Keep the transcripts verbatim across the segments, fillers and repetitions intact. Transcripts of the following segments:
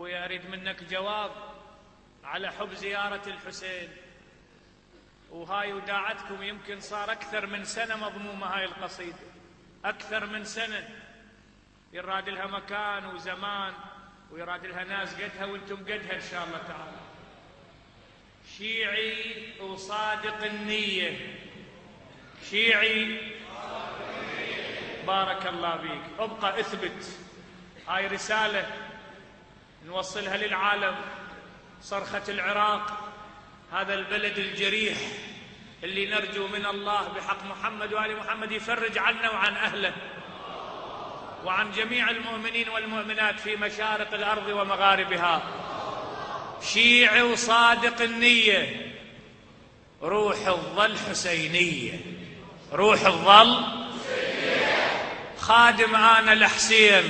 أبوي أريد منك جواب على حب زيارة الحسين، وهاي وداعتكم يمكن صار أكثر من سنة مضمومة هاي القصيدة، أكثر من سنة، يراد لها مكان وزمان ويراد لها ناس قدها وانتم قدها إن شاء الله تعالى. شيعي وصادق النية، شيعي بارك الله بيك، ابقى اثبت. هاي رسالة نوصلها للعالم، صرخة العراق، هذا البلد الجريح اللي نرجو من الله بحق محمد وآل محمد يفرج عنا وعن أهله وعن جميع المؤمنين والمؤمنات في مشارق الأرض ومغاربها. شيعي وصادق النية، روح الظل حسينية، روح الظل خادم أنا الحسين،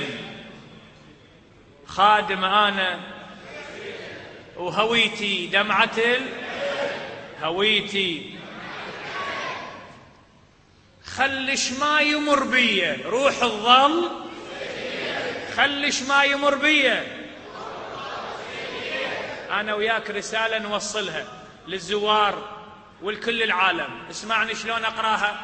خادم أنا وهويتي دمعة هويتي، خلش ما يمر بيا روح الظل، خلش ما يمر بيا. أنا وياك رسالة نوصلها للزوار والكل العالم، اسمعني شلون أقراها.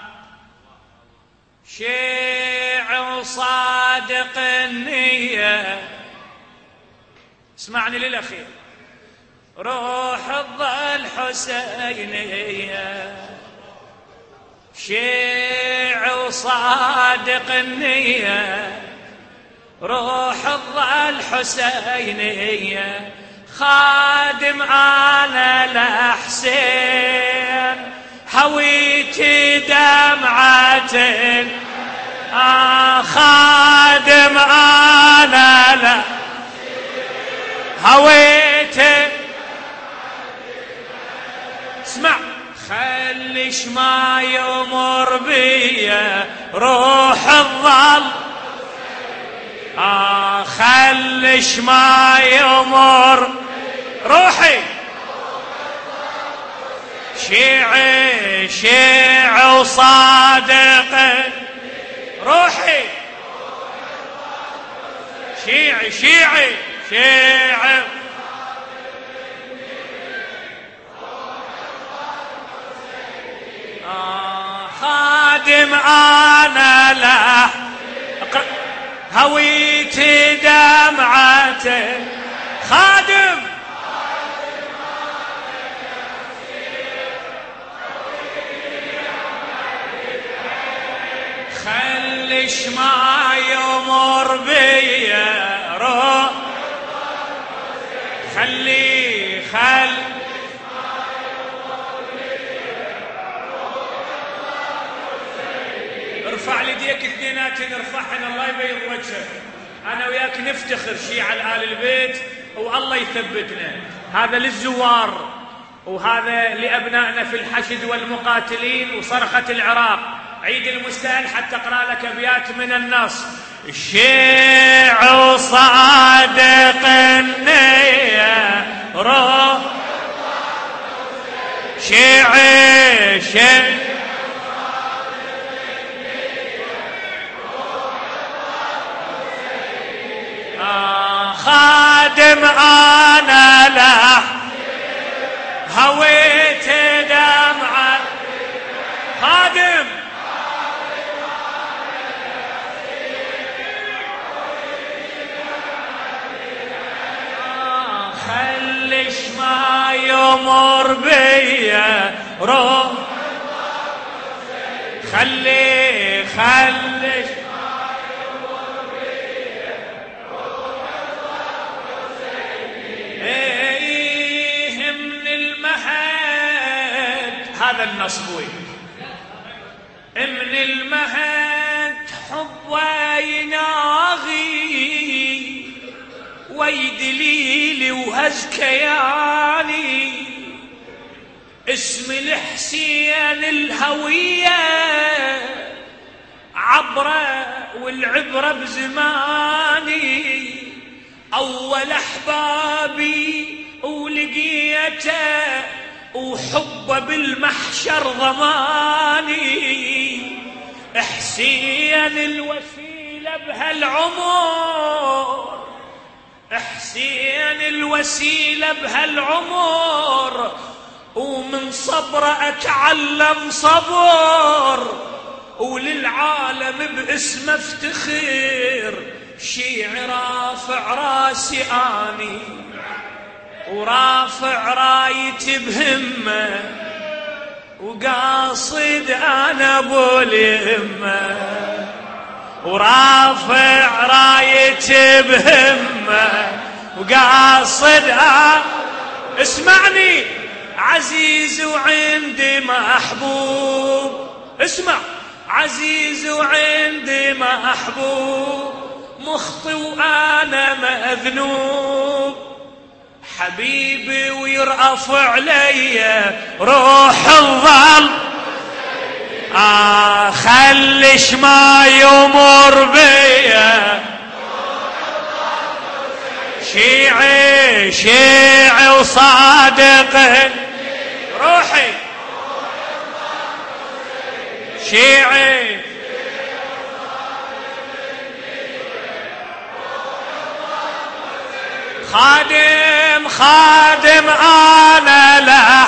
شيع صادق النية، اسمعني للأخير، روح الظل حسينية، شيع صادق النية، روح الظل حسينية، خادم أنا لحسين، هويتي دمعة، آه خادم أنا لحسين، هويتي. اسمع، خلش ما يمر بيا روح الظل، آه خلش ما يمر روحي. شيعي شيعي وصادق روحي، شيعي شيعي شيعي آه خادم أنا له، هويتي دمعته، خادم خلش ما يمر بيا روح، خلي خل ارفع لديك اثنيناتين، ارفعهن الله يبيض وجهك. انا وياك نفتخر شيعة آل البيت والله يثبتنا. هذا للزوار وهذا لأبنائنا في الحشد والمقاتلين وصرخة العراق. عيد المستهل حتى اقرا لك ابيات من النص. الشيع صادق النية روح شيعي شيعي آه خادم انا له، هويت دمعة، خادم خلش ما يمر بيا روح، خلي خلش ما يمر بيا روح، ايه من المهد. هذا النصبوي من المهد حب يناغي ويدليلي وهز كياني، اسم الحسين الهوية عبرة والعبرة بزماني، أول أحبابي ولقيته وحبه بالمحشر ضماني، حسين الوسيلة بهالعمر حسين الوسيلة بهالعمر، ومن صبره أتعلم صبر، وللعالم باسمه افتخر. شيعي رافع راسي آني ورافع رايتي بهمة، وقاصد أنا أبو اليمة، ورافع رايتي بهمة وقاصد أنا. اسمعني، عزيز وعندي محبوب، اسمع، عزيز وعندي محبوب، مخطي وأنا مذنوب، حبيبي ويرأف علي روح الظل. آه خلش ما يمر بيا، شيعي شيعي وصادق روحي، شيعي خادم خادم أنا له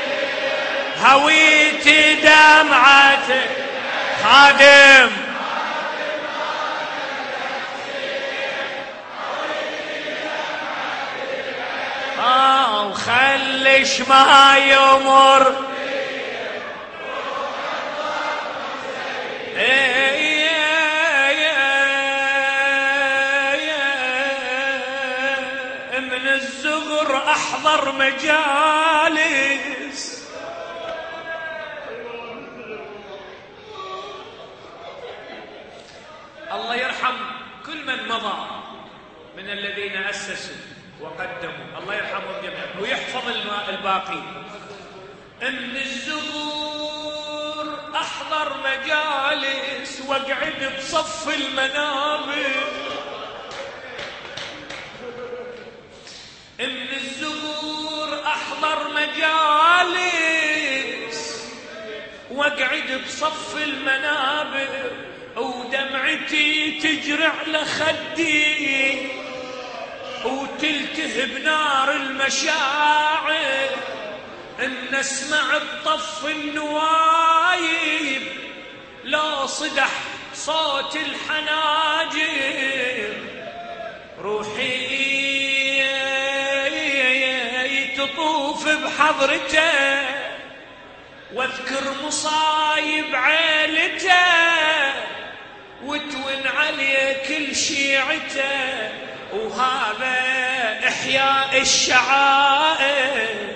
هويت دمعته، خادم آه وخلش ما يمر. من الزغر أحضر مجالس، الله يرحم كل من مضى من الذين أسسوا وقدموا، الله يرحمهم جميعا ويحفظ الباقي. من الزغور أحضر مجالس واقعد بصف المنابر، من الزغور أحضر مجالس واقعد بصف المنابر، ودمعتي تجري على خدي وتلتهب نار المشاعر، ان اسمع بطف النوايب لا صدح صوت الحناجر، روحي تطوف بحضرته واذكر مصايب عيلته، وتون عليه كل شيعته، وهذا إحياء الشعائر.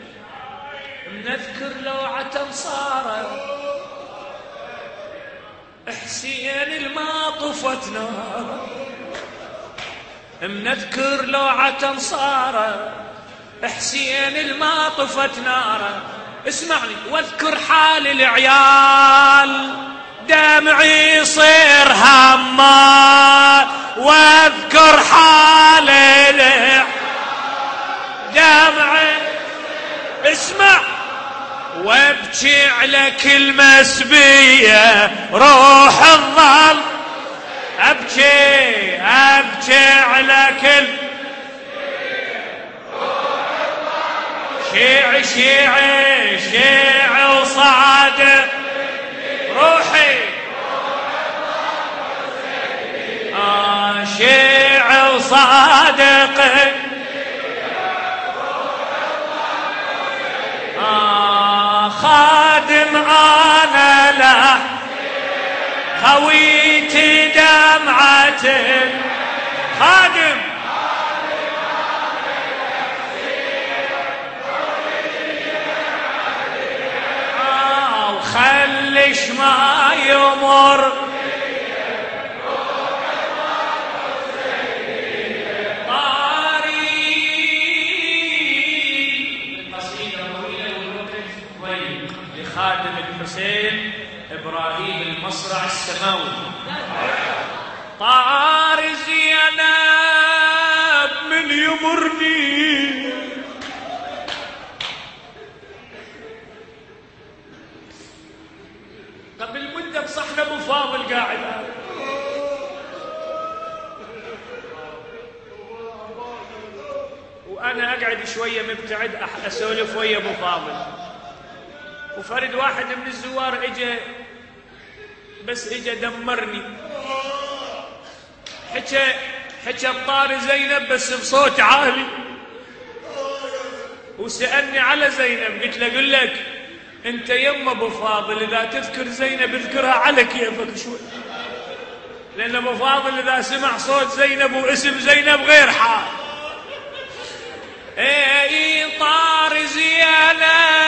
نذكر لوعة أنصاره حسين الما طفت نار، منذكر لوعة أنصاره حسين الما طفت ناره. اسمعني، واذكر حال العيال دمعي يصير همال، واذكر حال العيال دمعي، اسمع، وابكي على كل مسبية روح الظل، ابكي ابكي على كل شيعي شيعي شيعي وصادق روحي، آه شيعي وصادق، آه خادم أنا له هويت دمعته، خادم آه وخلش ما يمر. خادم الحسين إبراهيم المصرع السماوي، طار زينب من يمرني، قبل مدة بصحنا ابو فاضل قاعد وأنا أقعد شوية مبتعد أسولف ويا أبو فاضل، وفرد واحد من الزوار إجا، بس إجا دمرني، حكى حكى بطار زينب بس بصوت عالي، وسألني على زينب. قلت له قل لك أنت يما أبو فاضل إذا تذكر زينب اذكرها على كيفك شوي، لأن أبو فاضل إذا سمع صوت زينب واسم زينب غير حال. اي طار زينب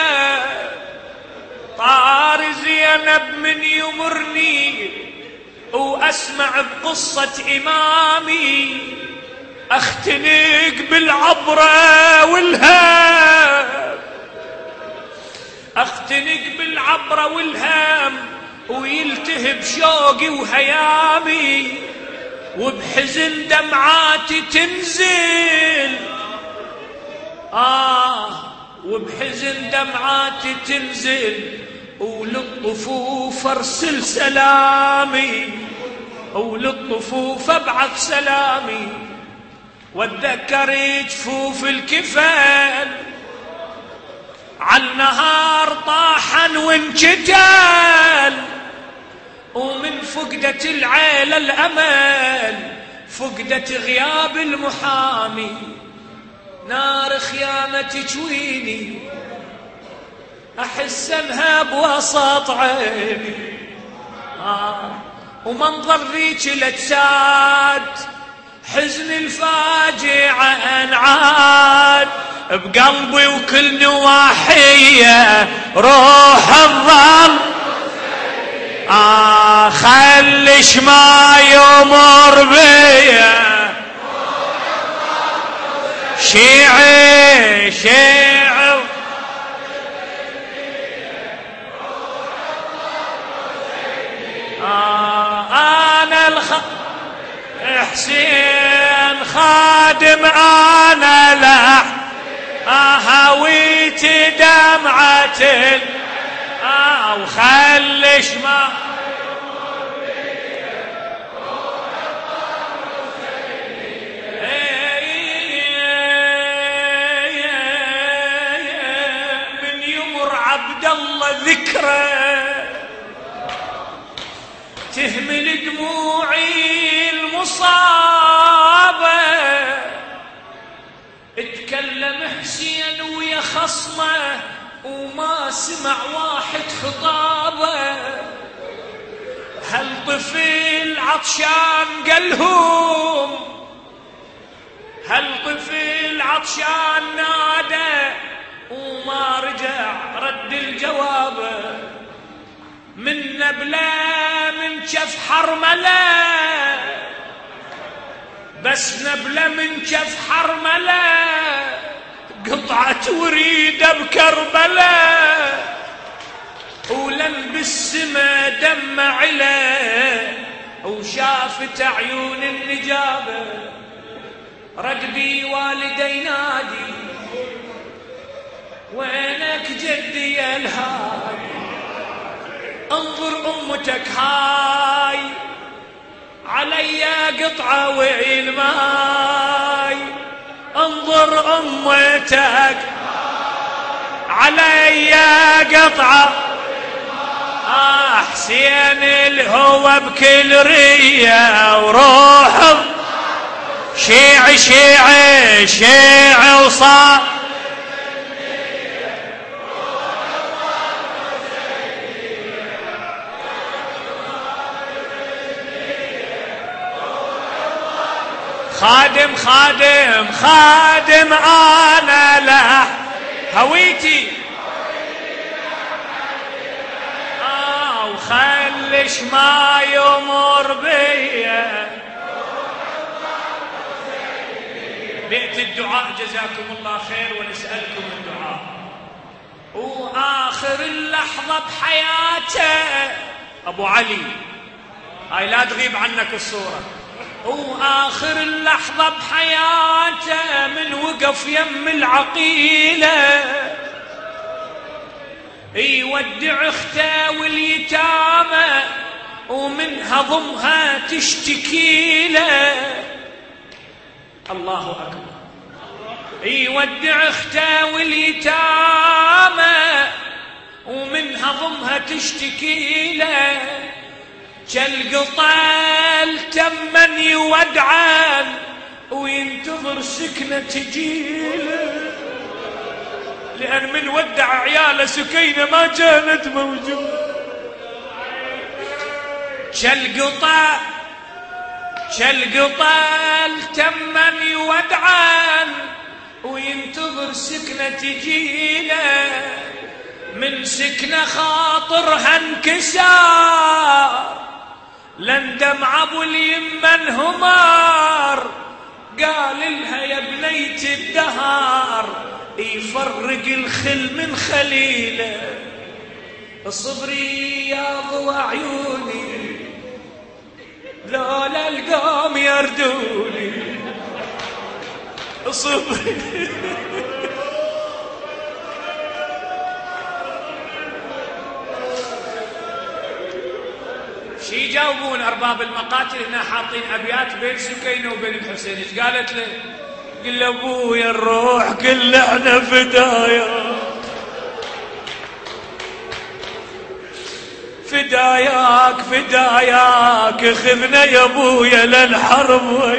طار زينب من يمرني وأسمع بقصة إمامي، أختنق بالعبرة والهام، أختنق بالعبرة والهام، ويلتهب شوقي وهيامي، وبحزن دمعاتي تنزل، آه وبحزن دمعاتي تنزل، وللطفوف ارسل سلامي، وللطفوف ابعث سلامي، واتذكر جفوف الكفل عالنهار طاحن وانجتل، ومن فقدة العيلة الأمل، فقدة غياب المحامي، نار خيانتي تشويني، أحس انها بوسط عيني، آه ومنظر ذيك الأجساد، حزن الفاجعة انعاد بقلبي، وكل نواحية روح الظل، آه خلش ما يمر بيا، شيعي شيعي آه أنا الخ حسين خادم، أنا لح هويت دمعة، آه وخلش ما من يمر عبد الله ذكرى، تهمل دموعي المصابة، اتكلم حسين ويا خصمه وما سمع واحد خطابه، هل طفل عطشان قالهم، هل طفل عطشان نادى وما رجع رد الجواب، من نبلة من كف حرملة، بس نبلة من كف حرملة، قطعة وريدة بكربلة، ولن بالسما دمع له، وشافت عيون النجابة، رقبي والدي نادي، وينك جدي يا الهادي، انظر امتك هاي علي قطعة وعين ماي، انظر امتك علي قطعة، آه حسين الهوى بكل رية، وروح شيعي شيعي شيعي وصار، خادم خادم خادم أنا له هويتي، آه وخلش ما يمر بيا، بيت الدعاء جزاكم الله خير، ونسألكم الدعاء. وآخر اللحظة بحياته أبو علي، هاي لا تغيب عنك الصورة، وآخر اللحظة بحياته من وقف يم العقيلة، يودع اخته واليتامى، ومنها ضمها تشتكي له. الله أكبر يودع اخته واليتامى ومن هضمها تشتكي له، كالقطال تمن يودعن وينتظر سكنة تجيله، لأن من ودع عياله سكينة ما كانت موجودة. كالقطال كالقطال تمن يودعن وينتظر سكنة تجيله، من سكنة خاطرها انكسار لن دمع ابو اليمه انهمار، قال لها يا بنيت الدهر يفرق الخل من خليله، اصبري يا ضوى عيوني لولا القوم يردوني، اصبري. شي يجاوبون ارباب المقاتل هنا حاطين ابيات بين سكينه وبين الحسين، ايش قالت له؟ قل ابويا الروح كل احنا فدايا فداياك فداياك خذنا يا ابويا للحرب.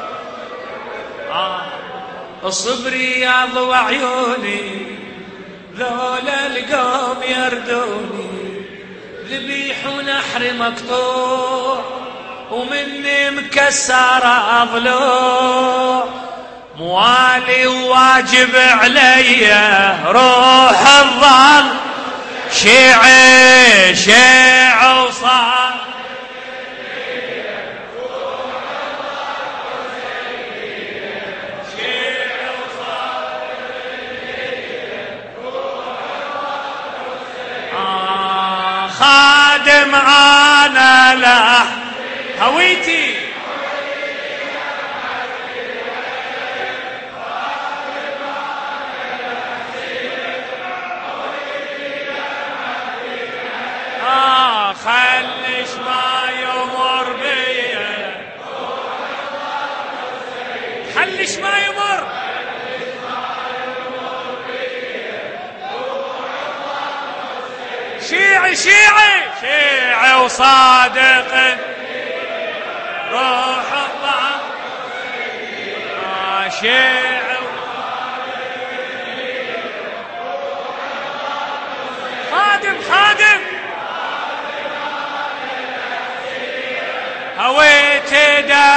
آه. اصبري يا ضوى عيوني ذولا القوم يردوني، ذبيح ونحر مقطوع ومني مكسر أضلوع، موالي وواجب علي روح الظل شيعي شيع وصار خادم انا لا هويتي آه خلش ما يمر بيا خلش ما يمر شيعي شيعي شيعي وصادق روح الله آه شيعي خادم خادم هويت دا